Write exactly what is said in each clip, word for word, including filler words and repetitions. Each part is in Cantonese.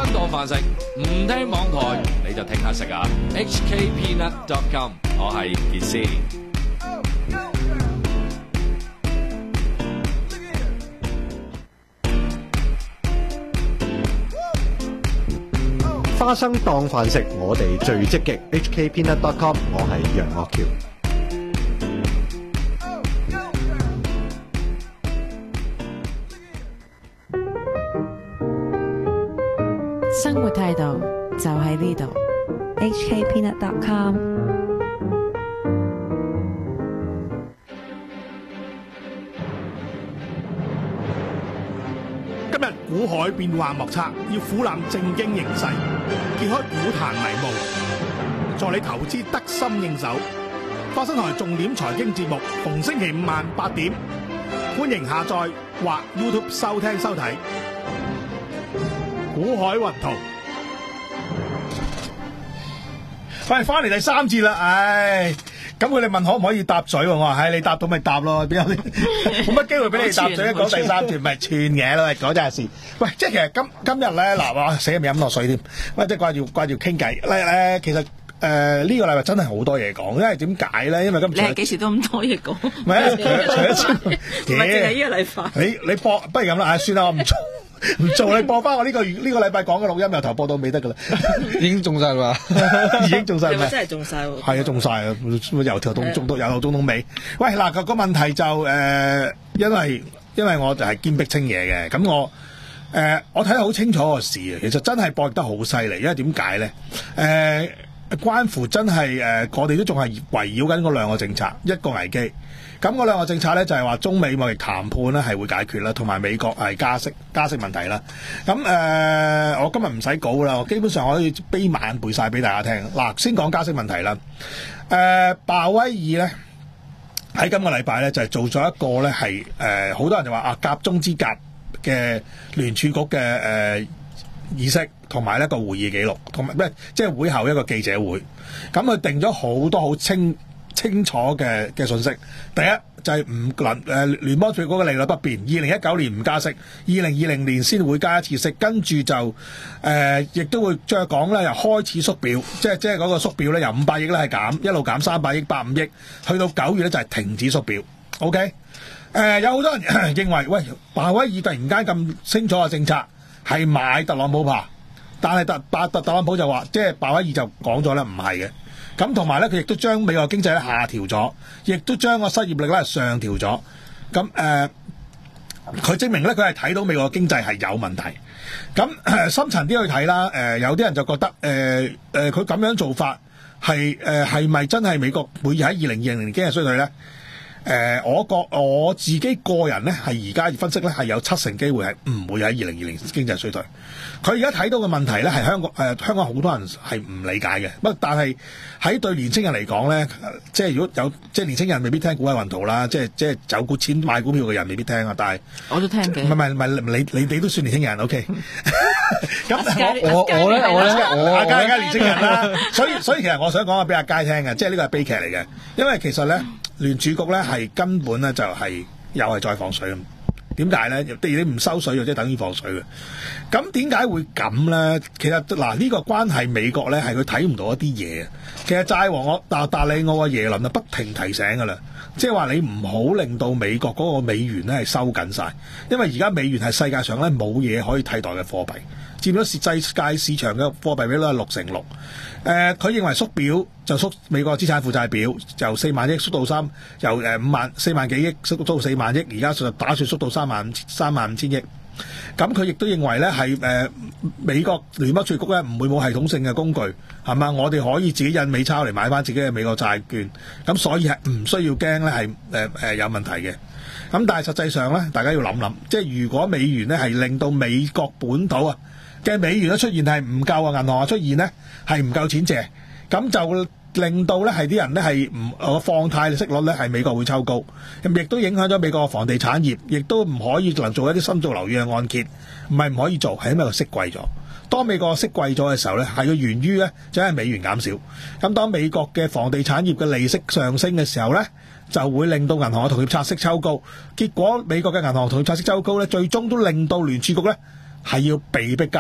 當飯食，唔聽網台你就聽下食啊 ！H K Peanut dot com， 我係傑斯。 花生當飯食，我哋最積極。H K Peanut dot com， 我係楊岳橋。 生活態度就喺呢度。 H K Peanut dot com。 今日股海變幻莫測，要俯瞰正經形勢，揭開股壇迷霧，助你投資得心應手。花生台重點財經節目，逢星期五晚八點，歡迎下載或 YouTube 收聽收睇。股海雲圖，喂，翻嚟第三節啦，唉。咁佢哋問可唔可以搭嘴喎？我話係你搭到咪搭咯，邊有啲冇乜機會俾你搭嘴？講第三段咪串嘢咯，講真係事。喂，即係其實今今日咧，嗱我死未飲落水添。喂，即係掛住掛住傾偈咧咧，其實誒呢、呃這個禮拜真係好多嘢講，因為點解咧？因為今你係幾時都咁多嘢講？ 唔係啊，除咗唔係淨係呢個禮拜。 你你播不如咁啦，唉，算啦，我唔做。唔做你播翻我呢、這個呢、這個禮拜講嘅錄音由頭播到尾得噶啦， 已經中晒啦， 已經中晒。 係咪真係中晒？ 係啊，中晒啊，由頭到中到由頭中到尾。喂，嗱個個問題就誒、呃，因為因為我就係堅壁清嘢嘅，咁我誒、呃、我睇得好清楚個事啊，其實真係博弈得好犀利，因為點解咧？誒、呃，關乎真係誒、呃，我哋都仲係圍繞緊嗰兩個政策，一個危機。咁嗰兩個政策咧就係話中美貿易談判咧係會解決啦，同埋美國係加息加息問題啦。咁誒、呃，我今日唔使稿啦，我基本上可以悲晚背晒俾大家聽。嗱，先講加息問題啦。誒、呃，鮑威爾咧喺今個禮拜咧就係、是、做咗一個咧係誒，好多人就話啊夾中之夾嘅聯儲局嘅誒、呃、議息，同埋一個會議記錄，同埋咩即係會後一個記者會。咁佢定咗好多好清。清楚嘅嘅信息，第一就係唔能誒聯邦儲局嘅利率不變，二零一九年唔加息，二零二零年先會加一次息，跟住就誒亦、呃、都會再講咧，由開始縮表，即係即係嗰個縮表咧，由五百億咧係減，一路減三百億、百五億，去到九月咧就係停止縮表。OK，誒、呃、有好多人認為，喂，鮑威爾突然間咁清楚嘅政策係買特朗普怕，但係特特特特朗普就話，即係鮑威爾就講咗咧，唔係嘅。咁同埋咧，佢亦都將美國經濟咧下調咗，亦都將個失業率咧上調咗。咁誒，佢、呃、證明咧，佢係睇到美國經濟係有問題。咁、呃、深層啲去睇啦，誒、呃、有啲人就覺得誒誒佢咁樣做法係誒係咪真係美國會喺二零二零年經濟衰退咧？誒、呃，我覺我自己個人咧係而家分析咧係有七成機會係唔會喺二零二零經濟衰退。佢而家睇到嘅問題咧係香港誒、呃、香港好多人係唔理解嘅，不過但係喺對年青人嚟講咧，即係如果有即係年青人未必聽股海雲圖啦，即係即係走股錢買股票嘅人未必聽啊，但係我都聽嘅。 唔係唔係你你你都算年青人 ，OK？咁我我咧我咧我阿佳而家年青人啦，所以所以其實我想講下俾阿佳聽嘅，即係呢個係悲劇嚟嘅，因為其實咧聯儲局咧係根本咧就係、是、又係再放水咁。點解咧？你唔收水，即係等於放水嘅。咁點解會咁咧？其實嗱，呢、這個關係美國咧係佢睇唔到一啲嘢。其實債王我達達里奧嘅耶倫啊，不停提醒噶啦，即係話你唔好令到美國嗰個美元咧係收緊晒，因為而家美元係世界上咧冇嘢可以替代嘅貨幣，佔咗世界市場嘅貨幣比率係六成六。誒、呃，佢認為縮表就縮美國資產負債表，由四萬億縮到三，由誒五萬四萬幾億縮到四萬億，而家就打算縮到三萬三萬五千億。咁佢亦都認為咧係誒美國聯邦儲局咧唔會冇系統性嘅工具，係嘛？我哋可以自己印美鈔嚟買翻自己嘅美國債券，咁所以係唔需要驚咧係誒誒有問題嘅。咁但係實際上咧，大家要諗諗，即係如果美元咧係令到美國本土啊嘅美元咧出現係唔夠啊，銀行啊出現咧係唔夠錢借，咁就令到咧係啲人咧係唔個放貸息率咧係美國會抽高，咁亦都影響咗美國嘅房地產業，亦都唔可以能做一啲新造樓宇嘅按揭，唔係唔可以做，係因為個息貴咗。當美國息貴咗嘅時候咧，係佢源於咧就係美元減少。咁當美國嘅房地產業嘅利息上升嘅時候咧，就會令到銀行嘅同業拆息抽高。結果美國嘅銀行同業拆息抽高咧，最終都令到聯儲局咧係要被迫加息。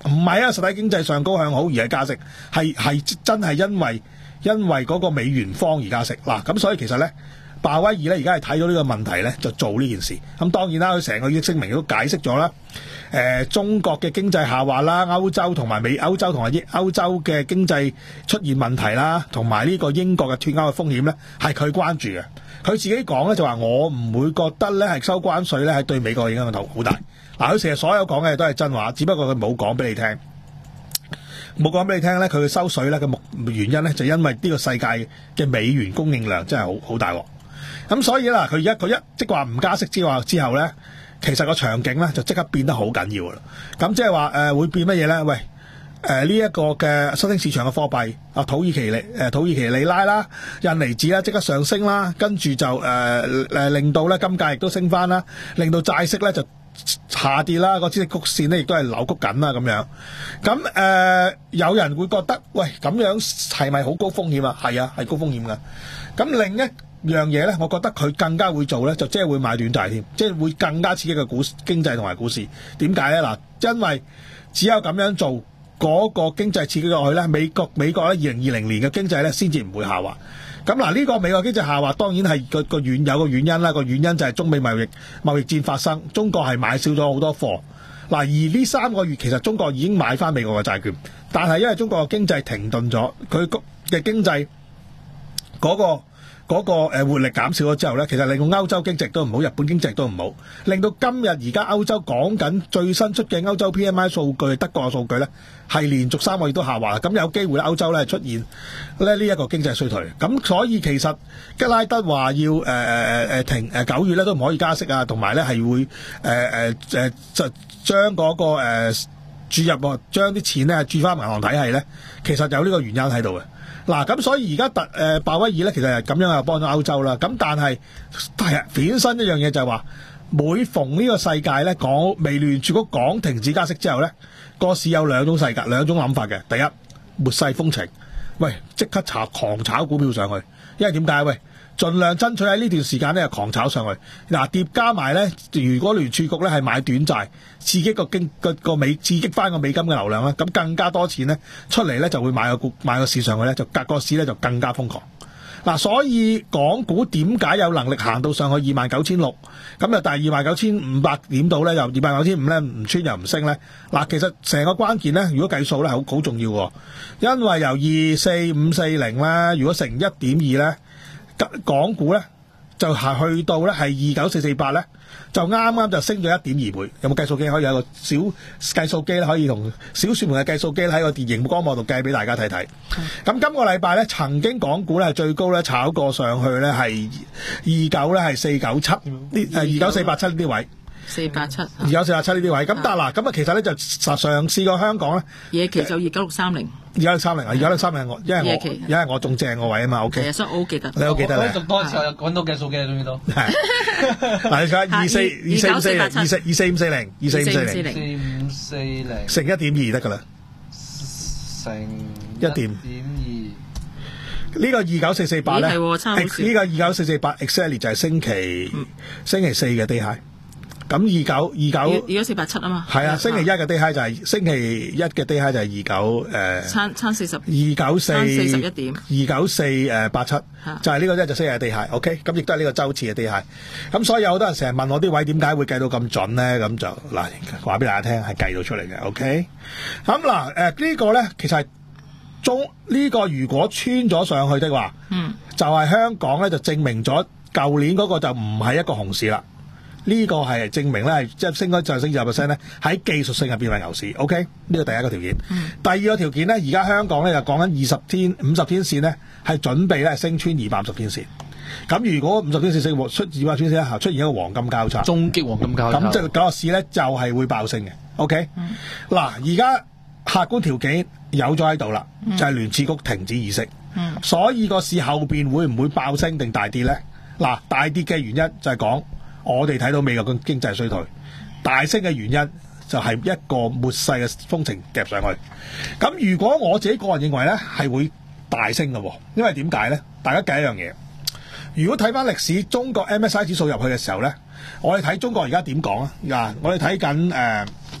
唔係啊，實體經濟上高向好而係加息，係係真係因為因為嗰個美元方而加息嗱。咁所以其實咧，鮑威爾咧而家係睇到呢個問題咧，就做呢件事。咁當然啦，佢成個議息聲明都解釋咗啦。誒、呃，中國嘅經濟下滑啦，歐洲同埋美歐洲同埋歐洲嘅經濟出現問題啦，同埋呢個英國嘅脫歐嘅風險咧，係佢關注嘅。佢自己講咧就話：我唔會覺得咧係收關稅咧係對美國影響頭好大。嗱，佢成日所有講嘅都係真話，只不過佢冇講俾你聽，冇講俾你聽咧。佢收水咧嘅目原因咧就因為呢個世界嘅美元供應量真係好好大鑊。咁所以啦，佢而家佢一即係話唔加息之話之後咧。其實個場景咧就即刻變得好緊要噶啦，咁即係話誒會變乜嘢咧？喂，誒呢一個嘅新興市場嘅貨幣啊，土耳其里誒土耳其里拉啦、印尼紙啦即刻上升啦，跟住就誒誒、呃、令到咧金價亦都升翻啦，令到債息咧就下跌啦，個孳息曲線咧亦都係扭曲緊啦咁樣。咁誒、呃、有人會覺得喂咁樣係咪好高風險啊？係啊，係高風險噶。咁另一樣嘢咧，我覺得佢更加會做咧，就即係會買短債添，即係會更加刺激嘅股經濟同埋股市。點解咧？嗱，因為只有咁樣做，嗰、那個經濟刺激落去咧，美國美國咧二零二零年嘅經濟咧先至唔會下滑。咁嗱，呢個美國經濟下滑當然係個個原有個原因啦，個原因就係中美貿易貿易戰發生，中國係買少咗好多貨。嗱，而呢三個月其實中國已經買翻美國嘅債券，但係因為中國嘅經濟停頓咗，佢嘅經濟嗰、那個。嗰個誒活力減少咗之後咧，其實令到歐洲經濟都唔好，日本經濟都唔好，令到今日而家歐洲講緊最新出嘅歐洲 P M I 數據，德國嘅數據咧係連續三個月都下滑，咁有機會咧歐洲咧出現咧呢一個經濟衰退。咁所以其實吉拉德話要誒誒誒停誒九月咧都唔可以加息啊，同埋咧係會誒誒誒就將嗰個誒注入將啲錢咧注翻銀行體系咧，其實有呢個原因喺度嘅。嗱，咁所以而家特誒鮑威爾咧，其實係咁樣又幫咗歐洲啦。咁但係係衍生一樣嘢就係話，每逢呢個世界咧講美聯儲局講停止加息之後咧，個市有兩種世界兩種諗法嘅。第一，末世風情，喂，即刻炒狂炒股票上去，因為點解？喂，盡量爭取喺呢段時間咧狂炒上去。嗱，疊加埋咧，如果聯儲局咧係買短債，刺激個經個個美刺激翻個美金嘅流量咧，咁更加多錢咧出嚟咧就會買個股買個市上去咧，就隔個市咧就更加瘋狂。嗱，所以港股點解有能力行到上去二萬九千六？咁啊，但係二萬九千五百點到咧，又二萬九千五咧唔穿又唔升咧。嗱，其實成個關鍵咧，如果計數咧，好好重要喎，因為由二四五四零咧，如果乘一點二咧。港股咧就係去到咧係二九四四八咧，就啱啱就升咗一點二倍。有冇計數機可以有個小計數機咧，可以同小說門嘅計數機喺個電熒光幕度計俾大家睇睇。咁、嗯、今個禮拜咧，曾經港股咧係最高咧炒過上去咧係二九咧係四九七呢誒二九四八七呢啲位。 四八七， 二九四八七呢啲位，咁但係嗱，咁啊其實咧就實上試過香港咧， 夜期就二九六三零， 二九六三零啊，二九六三零我，因為我因為我仲正個位啊嘛 ，OK。 所以我好記得， 你好記得咧。 我讀多時候揾到計數機啦，終於都。係。嗱，你睇二四二四五四零，二四二四五四零，二四五四零， 四五四零， 乘一點二得噶啦， 乘一點二。呢個二九四四八咧，呢個二九四四八 exactly 就係星期星期四嘅低 high。咁二九二九二九四八七啊嘛， 係啊，星期一嘅 day high 就係、是、星期一嘅 day high 就係二九誒， 差差四十， 二九四四十一點，二九四誒八七，就係呢個咧就星期一 day high，OK， 咁亦都係呢個週次嘅 day high。咁所以有好多人成日問我啲位點解會計到咁準咧？咁就嗱話俾大家聽係計到出嚟嘅 ，OK。咁嗱誒呢個咧其實係中呢、這個如果穿咗上去的話，嗯，就係、是、香港咧就證明咗舊年嗰個就唔係一個熊市啦。呢、這個係證明咧，係即係升開就升二十 percent 咧，喺技術性入邊係牛市。OK，呢個第一個條件。嗯、第二個條件咧，而家香港咧就講緊二十天、五十天線咧，係準備咧升穿二百五十天線。咁如果五十天線升出二百天線咧，出現一個黃金交叉， 終極黃金交叉。 咁即係嗰個市咧就係、是、會爆升嘅。OK，嗱、嗯，而家客觀條件有咗喺度啦，就係、是、聯儲局停止議息。嗯、所以個市後邊會唔會爆升定大跌咧？嗱，大跌嘅原因就係講。我哋睇到美國嘅經濟衰退，大升嘅原因就係一個末世嘅風情夾上去。咁如果我自己個人認為咧，係會大升嘅，因為點解咧？大家計一樣嘢，如果睇翻歷史，中國 M S C I 指數入去嘅時候咧，我哋睇中國而家點講啊？嗱，我哋睇緊誒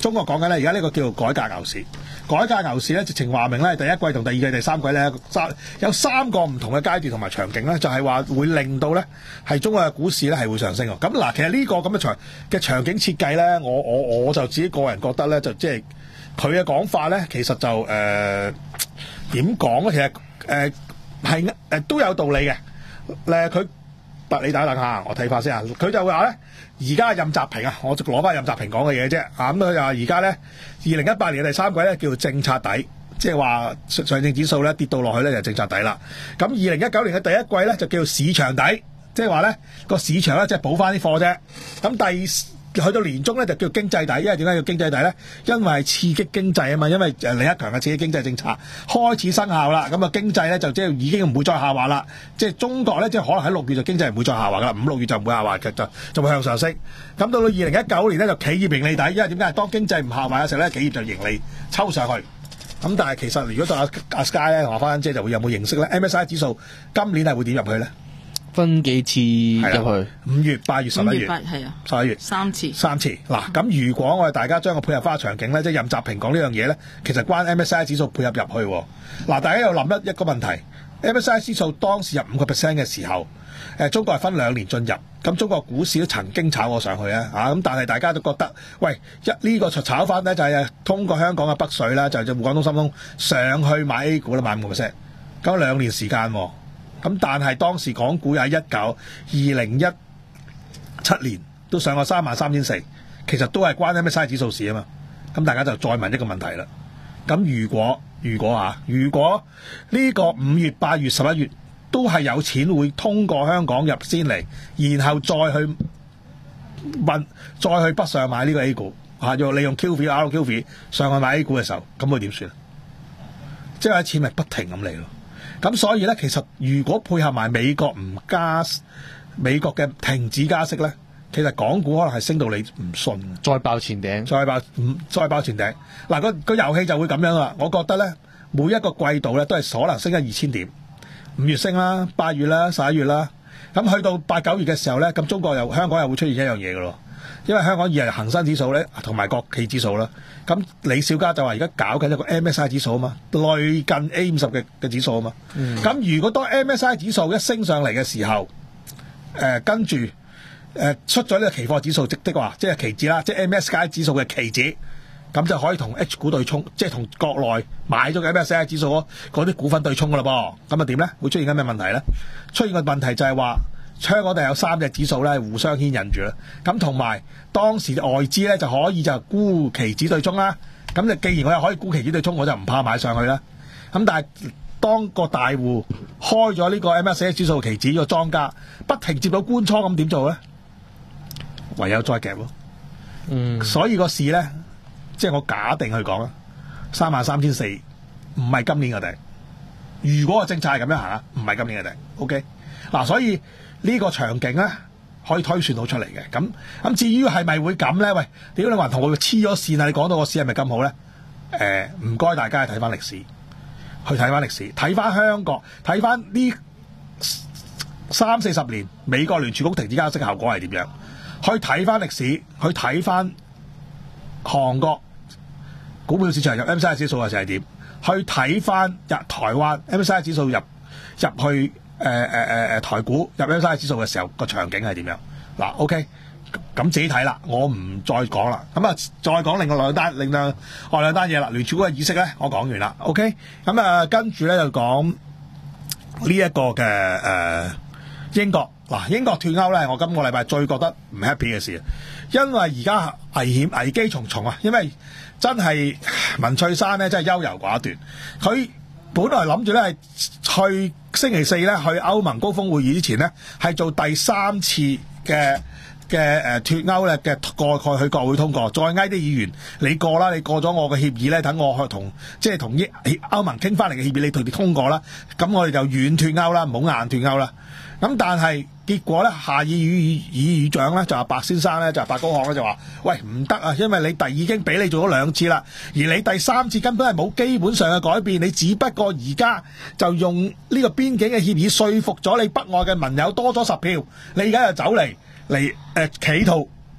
中國講緊咧，而家呢個叫做改革牛市。改革牛市咧，直情話明咧，第一季同第二季、第三季咧，三有三個唔同嘅階段同埋場景咧，就係話會令到咧係中國嘅股市咧係會上升喎。咁嗱，其實呢個咁嘅場嘅場景設計咧，我我我就自己個人覺得咧，就即係佢嘅講法咧，其實就誒點講咧？其實誒係誒都有道理嘅。誒佢。你等一等下，我睇法先啊。佢就會話咧，而家任澤平啊，我就攞翻任澤平講嘅嘢啫。啊咁佢就話而家咧，二零一八年嘅第三季咧叫做政策底，即係話上證指數咧跌到落去咧就政策底啦。咁二零一九年嘅第一季咧就叫做市場底，即係話咧個市場咧即係補翻啲貨啫。咁第去到年中咧就叫經濟底，因為點解叫經濟底咧？因為係刺激經濟啊嘛，因為誒李克強嘅刺激經濟政策開始生效啦，咁啊經濟咧就即係已經唔會再下滑啦。即係中國咧，即係可能喺六月就經濟唔會再下滑噶啦，五六月就唔會下滑嘅，就就會向上升。咁到到二零一九年咧就企業盈利底，因為點解？當經濟唔下滑嘅時候咧，企業就盈利抽上去。咁但係其實如果對阿阿 Sky 咧同阿花姐就會有冇認識咧 ？M S I 指數今年係會點入去咧？ 分幾次入去？ 五月、八月、十一月， 係啊， 十一月三次， 三次。嗱，咁如果我哋大家將個配合翻場景咧，即係任澤平講呢樣嘢咧，其實關 M S I 指數配合入去。嗱，大家又諗一一個問題 ，M S I 指數當時入五個 percent 嘅時候，誒中國係分兩年進入，咁中國股市都曾經炒過上去啊，嚇咁，但係大家都覺得，喂，一呢個炒翻咧就係通過香港嘅北水啦，就就廣東深通上去買 A 股啦，買五個 percent，咁兩年時間喎。咁但係當時港股喺一九二零一七年都上過三萬三千四，其實都係關 M S I 指數事啊嘛。咁大家就再問一個問題啦。咁如果如果啊，如果呢個五月、八月、十一月都係有錢會通過香港入先嚟，然後再去問，再去北上買呢個 A 股啊，用利用 Q F I、R Q F I 上去買 A 股嘅時候，咁會點算？即係錢咪不停咁嚟咯。咁所以咧，其實如果配合埋美國唔加，美國嘅停止加息咧，其實港股可能係升到你唔信， 再爆前頂， 再爆唔再爆前頂。嗱、個個遊戲就會咁樣啦。我覺得咧，每一個季度咧都係可能升緊二千點，五月升啦，八月啦，十一月啦。咁去到八九月嘅時候咧，咁中國又香港又會出現一樣嘢嘅咯。因為香港二日恒生指數咧同埋國企指數啦，咁李小加就話而家搞緊一個 M S I 指數啊嘛，類近 A 五十嘅嘅指數啊嘛。咁、嗯、如果當 M S I 指數一升上嚟嘅時候，誒、呃、跟住誒、呃、出咗呢個期貨指數即的話，即係期指啦，即係 M S I 指數嘅期指，咁就可以同 H 股對沖，即係同國內買咗嘅 M S I 指數嗰啲股份對沖噶啦噃。咁啊點咧？會出現緊咩問題咧？出現個問題就係話，香港地有三隻指數咧互相牽引住啦，咁同埋當時外資咧就可以就沽期指對沖啦。咁就既然我又可以沽期指對沖，我就唔怕買上去啦。咁但係當個大戶開咗呢個 M S C I 指數期指個莊家，不停接到官倉，咁點做咧？唯有再夾咯。嗯，所以個市咧，即係我假定去講啦，三萬三千四唔係今年嘅頂。如果個政策係咁樣行啊，唔係今年嘅頂。OK，嗱，所以呢個場景咧可以推算到出嚟嘅。咁咁至於係咪會咁咧？喂，屌你話同我黐咗線啊！你講到個市係咪咁好咧？誒，唔該大家睇翻歷史，去睇翻歷史，睇翻香港，睇翻呢三四十年美國聯儲局停止加息效果係點樣？去睇翻歷史，去睇翻韓國股票市場入 M S C I 指數嘅時係點？去睇翻日台灣 M S C I 指數入入去誒誒誒誒台股入 M S C I 指數嘅時候個場景係點樣？嗱 ，OK，咁自己睇啦，我唔再講啦。咁啊，再講另外兩單，另外外兩單嘢啦。聯儲局嘅議息咧，我講完啦。OK，咁啊，跟住咧就講呢一個嘅誒、呃、英國嗱，英國脫歐咧，我今個禮拜最覺得唔 happy 嘅事，因為而家危險危機重重啊！因為真係文翠珊咧，真係優柔寡斷。佢本來諗住咧係去星期四咧去歐盟高峰會議之前咧，係做第三次嘅嘅誒脫歐咧嘅過過去國會通過，再嗌啲議員你過啦，你過咗我嘅協議咧，等我去同即係同英歐盟傾翻嚟嘅協議，你同佢通過啦，咁我哋就軟脫歐啦，唔好硬脫歐啦。咁但係結果咧，下議院議議長咧就話白先生咧就話白高漢咧就話：喂，唔得啊，因為你第已經俾你做咗兩次啦，而你第三次根本係冇基本上嘅改變，你只不過而家就用呢個邊境嘅協議說服咗你北愛嘅盟友多咗十票，你而家就走嚟嚟誒企圖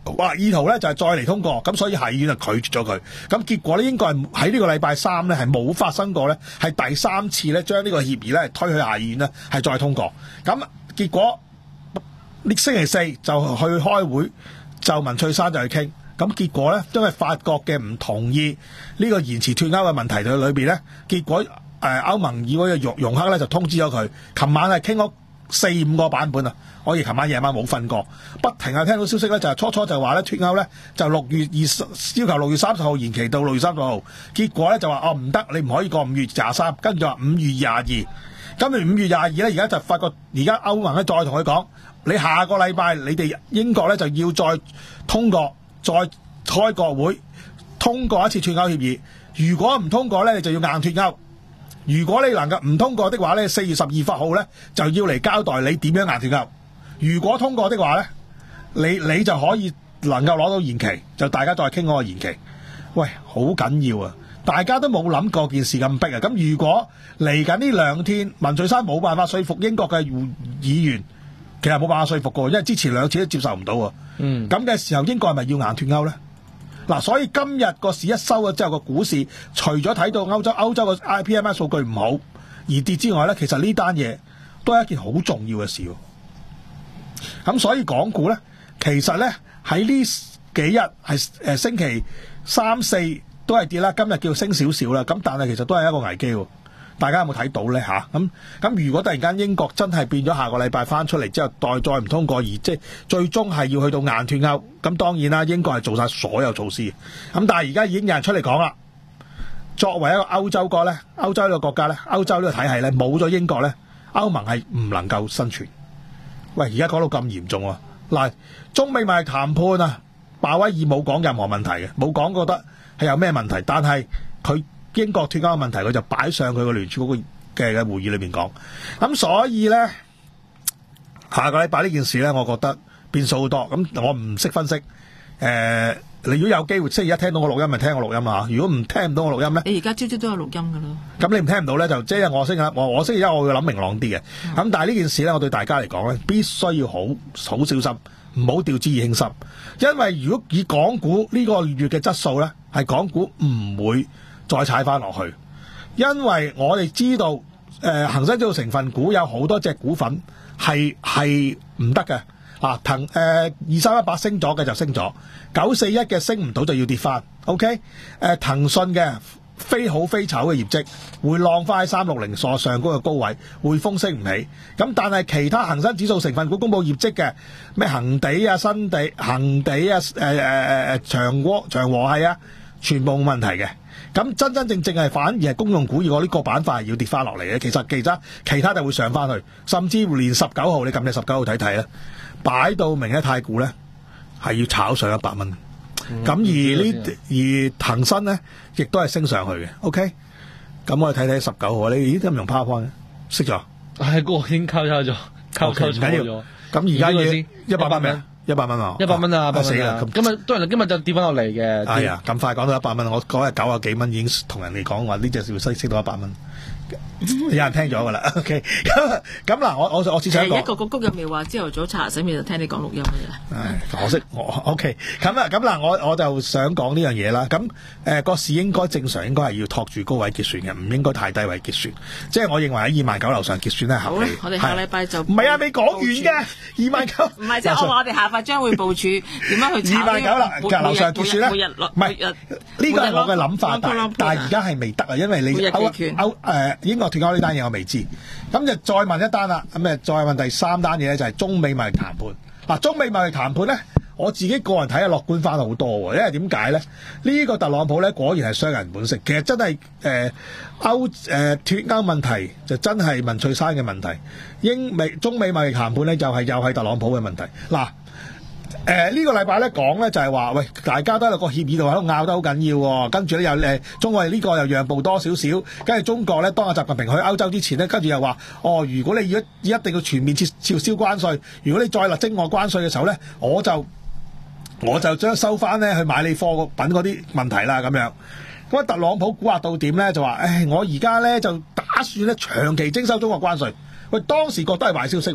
話意圖咧就係再嚟通過，咁所以下議院就拒絕咗佢。咁結果咧應該係喺呢個禮拜三咧係冇發生過咧，係第三次咧將呢個協議咧推去下議院咧係再通過。咁結果呢星期四就去開會，就文翠珊就去傾。咁結果咧，因為法國嘅唔同意呢個延遲脱歐嘅問題喺裏邊咧，結果誒歐盟議會嘅容容克咧就通知咗佢。琴晚係傾咗四五個版本啊！我哋琴晚夜晚冇瞓過，不停係聽到消息咧，就係初初就話咧脱歐咧就六月二十要求六月三十號延期到六月三十號，結果咧就話哦唔得，你唔可以過五月廿三，跟住話五月廿二，跟住五月廿二咧，而家就發覺而家歐盟咧再同佢講，你下個禮拜你哋英國咧就要再通過，再開國會通過一次脱歐協議。如果唔通過咧，你就要硬脱歐。如果你能夠唔通過的話咧，四月十二號咧就要嚟交代你點樣硬脱歐。如果通過的話咧，你你就可以能夠攞到延期，就大家再傾嗰個延期。喂，好緊要啊！大家都冇諗過件事咁逼啊！咁如果嚟緊呢兩天文翠珊冇辦法說服英國嘅議員，其實冇辦法說服過，因為之前兩次都接受唔到啊。嗯，咁嘅時候英國係咪要硬脱歐咧？嗱，所以今日個市一收咗之後，個股市除咗睇到歐洲歐洲嘅 I P M I 數據唔好而跌之外咧，其實呢單嘢都係一件好重要嘅事。咁所以港股咧，其實咧喺呢幾日係誒星期三四都係跌啦，今日叫升少少啦。咁但係其實都係一個危機喎。大家有冇睇到咧吓？咁咁如果突然間英國真係變咗下個禮拜翻出嚟之後，再再唔通過而即係最終係要去到硬脱歐，咁當然啦，英國係做晒所有措施。咁但係而家已經有人出嚟講啦，作為一個歐洲國咧，歐洲呢個國家咧，歐洲呢個體系咧，冇咗英國咧，歐盟係唔能夠生存。喂，而家講到咁嚴重啊！嗱，中美貿易談判啊，鮑威爾冇講任何問題嘅，冇講覺得係有咩問題，但係佢英國脱歐嘅問題，佢就擺上佢個聯儲局嘅嘅會議裏面講。咁所以咧，下個禮拜呢件事咧，我覺得變數好多。咁我唔識分析。誒、呃，你如果有機會星期一聽到我錄音，咪聽我錄音啊！如果唔聽唔到我錄音咧， 你而家朝朝都有錄音噶啦。咁你唔聽唔到咧，就即係我星期一，我我星期一我會諗明朗啲嘅。咁、嗯、但係呢件事咧，我對大家嚟講咧，必須要好好小心，唔好掉之以輕心。因為如果以港股呢個月嘅質素咧，係港股唔會再踩翻落去，因為我哋知道，誒、呃、恒生指數成分股有好多隻股份係係唔得嘅。啊，騰誒二三一八升咗嘅就升咗，九四一嘅升唔到就要跌翻。OK，誒騰訊嘅非好非醜嘅業績會浪翻喺三六零所上嗰個高位，匯豐升唔起。咁但係其他恒生指數成分股公佈業績嘅咩恒地啊、新地、恒地啊、誒誒誒長和長和係啊，全部冇問題嘅。咁真真正正係反而係公用股，如果呢個板塊要跌翻落嚟嘅，其實其他其他就會上翻去，甚至連十九號你撳你十九號睇睇啦。擺到明嘅太古咧，係要炒上一百蚊。咁、嗯、而呢而騰訊咧，亦都係升上去嘅。OK，咁我哋睇睇十九號，你咦都唔用 PowerPoint 識咗？係嗰個已經交叉咗，交交錯咗。咁而家要一百蚊咩？一百蚊啊！一百蚊啊！死啦！今日當然今日就跌翻落嚟嘅。係啊，咁快講到一百蚊，我嗰日九啊幾蚊已經同人哋講話呢隻要識識到一百蚊。有人聽咗噶啦 ，OK，咁咁嗱，我我我只想講，一個個谷又未話朝頭早茶洗面就聽你講錄音嘅啫。唉，可惜我 OK，咁啊咁嗱，我我就想講呢樣嘢啦。咁誒個市應該正常應該係要托住高位結算嘅，唔應該太低位結算。即係我認為喺二萬九樓上結算係合理。好，我哋下禮拜就唔係啊，未講完嘅二萬九，唔係即係我話我哋下塊將會部署點樣去二萬九樓樓上結算咧？唔係呢個係我嘅諗法，但但係而家係未得啊，因為你歐歐誒英國脱歐呢單嘢我未知，咁就再問一單啦。咁誒再問第三單嘢咧，就係中美貿易談判。嗱，中美貿易談判咧，我自己個人睇係樂觀翻好多喎。因為點解咧？呢、這個特朗普咧果然係商人本色。其實真係誒歐誒脱歐問題就真係文翠珊嘅問題，英美中美貿易談判咧就係、是、又係特朗普嘅問題。嗱。誒、呃這個、呢個禮拜咧講咧就係、是、話，喂，大家都喺個協議度喺度拗得好緊要喎。跟住咧又誒，中國呢個又讓步多少少，跟住中國咧當阿習近平去歐洲之前咧，跟住又話，哦，如果你要一定要全面撤撤銷關稅，如果你再立徵我關稅嘅時候咧，我就我就將收翻咧去買你貨品嗰啲問題啦咁樣。咁啊，特朗普估劃到點咧就話，誒，我而家咧就打算咧長期徵收中國關稅。喂，當時覺得係壞消息喎。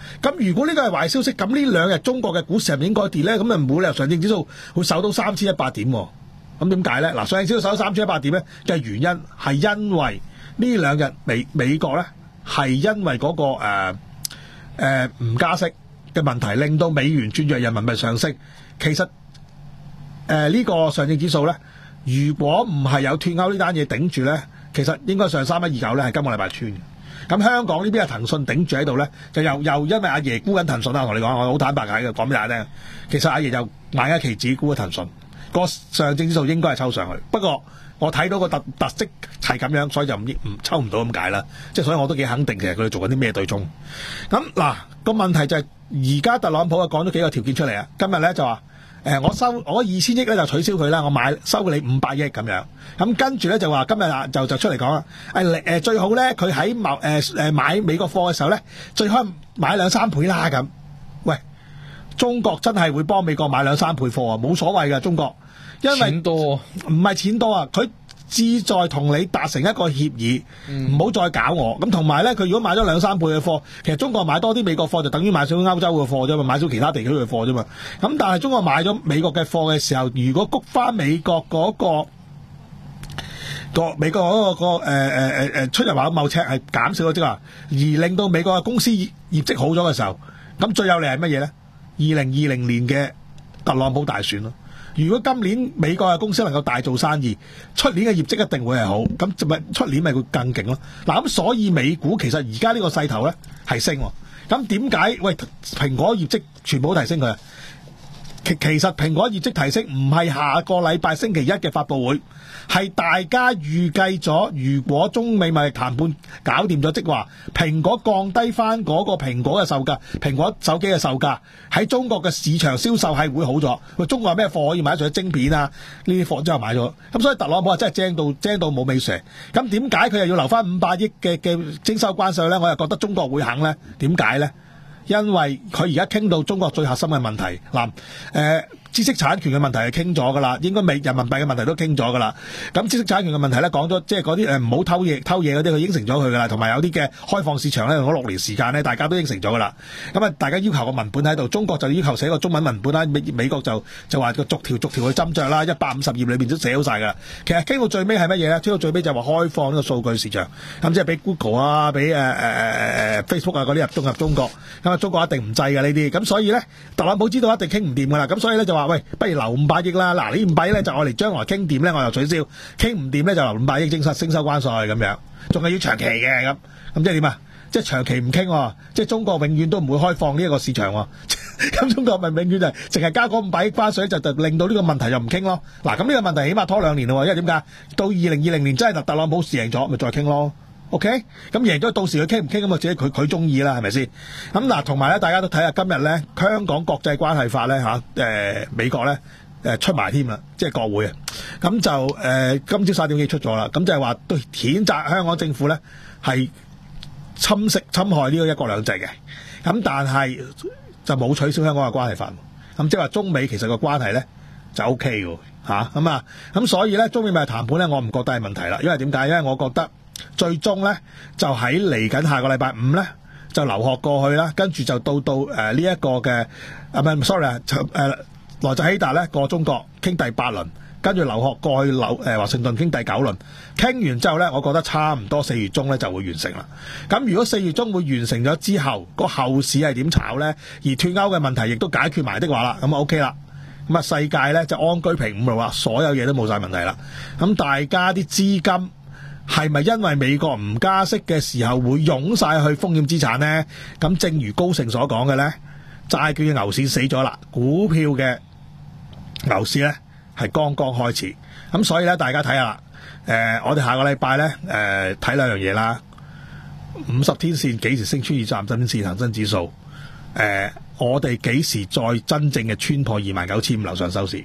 咁如果呢個係壞消息，咁呢兩日中國嘅股市係咪應該跌咧？咁啊冇理由上證指數會守到三千一百點喎。咁點解咧？嗱，上證指數守到三千一百點咧嘅原因係因為呢兩日美美國咧係因為嗰、那個誒誒唔加息嘅問題，令到美元轉弱，人民幣上升。其實誒呢、呃這個上證指數咧，如果唔係有脫歐呢單嘢頂住咧，其實應該上三一二九咧係今個禮拜穿嘅。咁香港呢邊係騰訊頂住喺度咧，就又又因為阿爺沽緊騰訊啦，我同你講，我好坦白嘅，講俾大家聽。其實阿爺就買一期指沽咗騰訊，個上證指數應該係抽上去。不過我睇到個特特色係咁樣，所以就唔唔抽唔到咁解啦。即係所以我都幾肯定，其實佢哋做緊啲咩對沖。咁嗱個問題就係而家特朗普啊講咗幾個條件出嚟啊。今日咧就話。誒我收我二千億咧就取消佢啦，我買收佢你五百億咁樣，咁跟住咧就話今日啊就就出嚟講啦，誒誒最好咧佢喺某誒誒買美國貨嘅時候咧，最好買兩三倍啦咁。喂，中國真係會幫美國買兩三倍貨啊，冇所謂㗎中國，因為錢多唔係錢多啊，佢志在同你達成一個協議，唔好、嗯、再搞我。咁同埋咧，佢如果買咗兩三倍嘅貨，其實中國買多啲美國貨就等於買少歐洲嘅貨啫嘛，買少其他地區嘅貨啫嘛。咁但係中國買咗美國嘅貨嘅時候，如果谷翻美國嗰、嗰個個美國嗰、嗰個個誒誒誒出入口貿赤係減少咗即係話，而令到美國嘅公司業績好咗嘅時候，咁最有利係乜嘢咧？二零二零年嘅特朗普大選咯。如果今年美國嘅公司能夠大做生意，出年嘅業績一定會係好，咁就咪出年咪會更勁咯。嗱，咁所以美股其實而家呢個勢頭咧係升，咁點解？喂，蘋果業績全部都提升佢啊？其其實蘋果業績提升唔係下個禮拜星期一嘅發佈會，係大家預計咗，如果中美貿易談判搞掂咗，即係話蘋果降低翻嗰個蘋果嘅售價，蘋果手機嘅售價喺中國嘅市場銷售係會好咗。喂，中國有咩貨可以買得上？晶片啊，呢啲貨之後買咗，咁所以特朗普啊真係精到精到冇尾蛇。咁點解佢又要留翻五百億嘅嘅徵收關稅咧？我又覺得中國會肯咧？點解咧？因為佢而家傾到中國最核心嘅問題，嗱，誒知識產權嘅問題係傾咗噶啦，應該美人民幣嘅問題都傾咗噶啦。咁知識產權嘅問題咧講咗，即係嗰啲誒唔好偷嘢偷嘢嗰啲，佢應承咗佢噶啦，同埋有啲嘅開放市場咧，用咗六年時間咧，大家都應承咗噶啦。咁啊，大家要求個文本喺度，中國就要求寫個中文文本啦，美美國就就話個逐條逐條去斟酌啦，一百五十頁裏邊都寫好晒噶啦。其實傾到最尾係乜嘢咧？傾到最尾就話開放呢個數據市場，咁即係俾 Google 啊，俾誒誒誒誒 Facebook 啊嗰啲入中入中國。咁中國一定唔制嘅呢啲，咁所以咧，特朗普知道一定傾唔掂噶啦，咁所以咧就話喂，不如留五百億啦。嗱，呢五百億咧就我嚟將來傾掂咧，我又取消；傾唔掂咧就留五百億徵收徵收關稅咁樣，仲係要長期嘅咁，咁即係點啊？即係長期唔傾，即係中國永遠都唔會開放呢一個市場喎。咁中國咪永遠就係淨係加嗰五百億關稅，就就令到呢個問題就唔傾咯。嗱，咁呢個問題起碼拖兩年咯，因為點解？到二零二零年真係特朗普贏咗，咪再傾咯。OK，咁贏咗到時佢傾唔傾咁啊？自己佢佢中意啦，係咪先？咁嗱，同埋咧，大家都睇下今日咧，香港國際關係法咧嚇，誒、呃、美國咧誒、呃、出埋添啦，即係國會啊。咁就誒、呃、今朝三點幾出咗啦。咁就係話對譴責香港政府咧係侵蝕侵害呢個一國兩制嘅。咁但係就冇取消香港嘅關係法。咁即係話中美其實個關係咧就 OK 嘅嚇。咁啊咁所以咧中美咪談判咧，我唔覺得係問題啦。因為點解？因為我覺得。最終咧就喺嚟緊下個禮拜五咧就留學過去啦，跟住就到到誒呢一個嘅啊唔係 sorry 啊誒萊澤希達咧過中國傾第八輪，跟住留學過去紐誒華盛頓傾第九輪，傾完之後咧，我覺得差唔多四月中咧就會完成啦。咁如果四月中會完成咗之後，個後市係點炒咧？而脫歐嘅問題亦都解決埋的話啦，咁啊 OK 啦。咁啊世界咧就安居平穩啦，所有嘢都冇晒問題啦。咁大家啲資金係咪因為美國唔加息嘅時候會湧晒去風險資產呢？咁正如高盛所講嘅呢，債券嘅牛市死咗啦，股票嘅牛市呢係剛剛開始。咁所以呢，大家睇下啦。誒、呃，我哋下個禮拜呢，誒睇兩樣嘢啦。五十天線幾時升穿二三十天線恒生指數？誒、呃，我哋幾時再真正嘅穿破二萬九千五樓上收市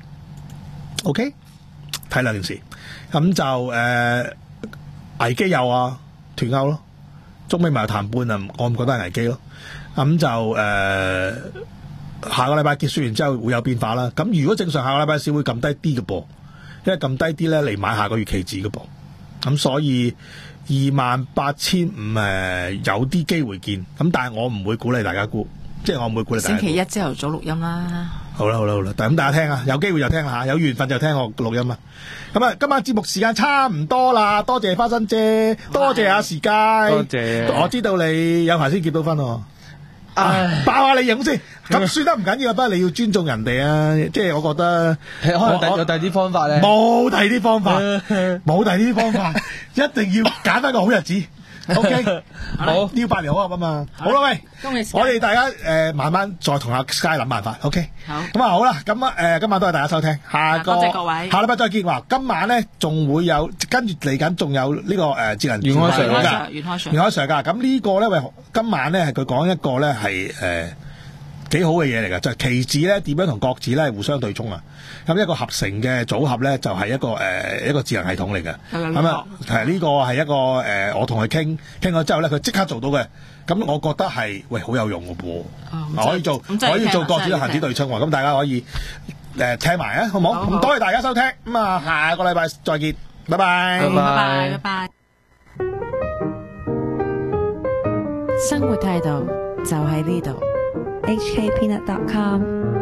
？OK，睇兩件事。咁就誒。呃危機有啊，脫歐咯，中美貿易談判啊，我唔覺得係危機咯。咁就誒、呃、下個禮拜結束完之後會有變化啦。咁如果正常下個禮拜市會撳低啲嘅噃，因為撳低啲咧嚟買下個月期指嘅噃。 咁所以二萬八千五誒有啲機會見，咁但係我唔會鼓勵大家估，即係我唔會鼓勵大家估。 星期一朝頭早錄音啦。 好啦好啦好啦，咁大家聽啊，有機會就聽下，有緣分就聽我錄音啦。咁啊，今晚節目時間差唔多啦，多謝花生姐，多謝阿時佳， 多謝。 我知道你有排先結到婚喎。啊！爆下你影先，咁算得唔緊要，不過你要尊重人哋啊！即係我覺得， 可能第有第啲方法咧， 冇第啲方法，冇第啲方法，一定要揀翻個好日子。O K， 好，要百年好合啊嘛。好啦，喂， 恭喜我哋大家誒慢慢再同阿 Sky 諗辦法。O K， 好， 咁啊好啦，咁啊誒今晚多謝大家收聽，下個多謝各位， 下禮拜再見。話今晚咧仲會有跟住嚟緊，仲有呢個誒智能袁開 Sir 㗎， 袁開 Sir， 袁開 Sir 㗎。咁呢個咧喂，今晚咧係佢講一個咧係誒幾好嘅嘢嚟㗎，就係棋子咧點樣同國子咧互相對沖啊。咁一個合成嘅組合咧，就係、是、一個誒、呃、一個智能系統嚟嘅。咁啊，係呢個係一個誒、呃，我同佢傾傾咗之後咧，佢即刻做到嘅。咁我覺得係喂好有用嘅噃、哦，可以做可以做國子嘅行子對沖喎。咁大家可以誒、呃、聽埋啊，好唔好？咁多謝大家收聽。咁啊，下個禮拜再見，拜拜， 拜拜，拜拜。 生活態度就喺呢度。 H K Peanut dot com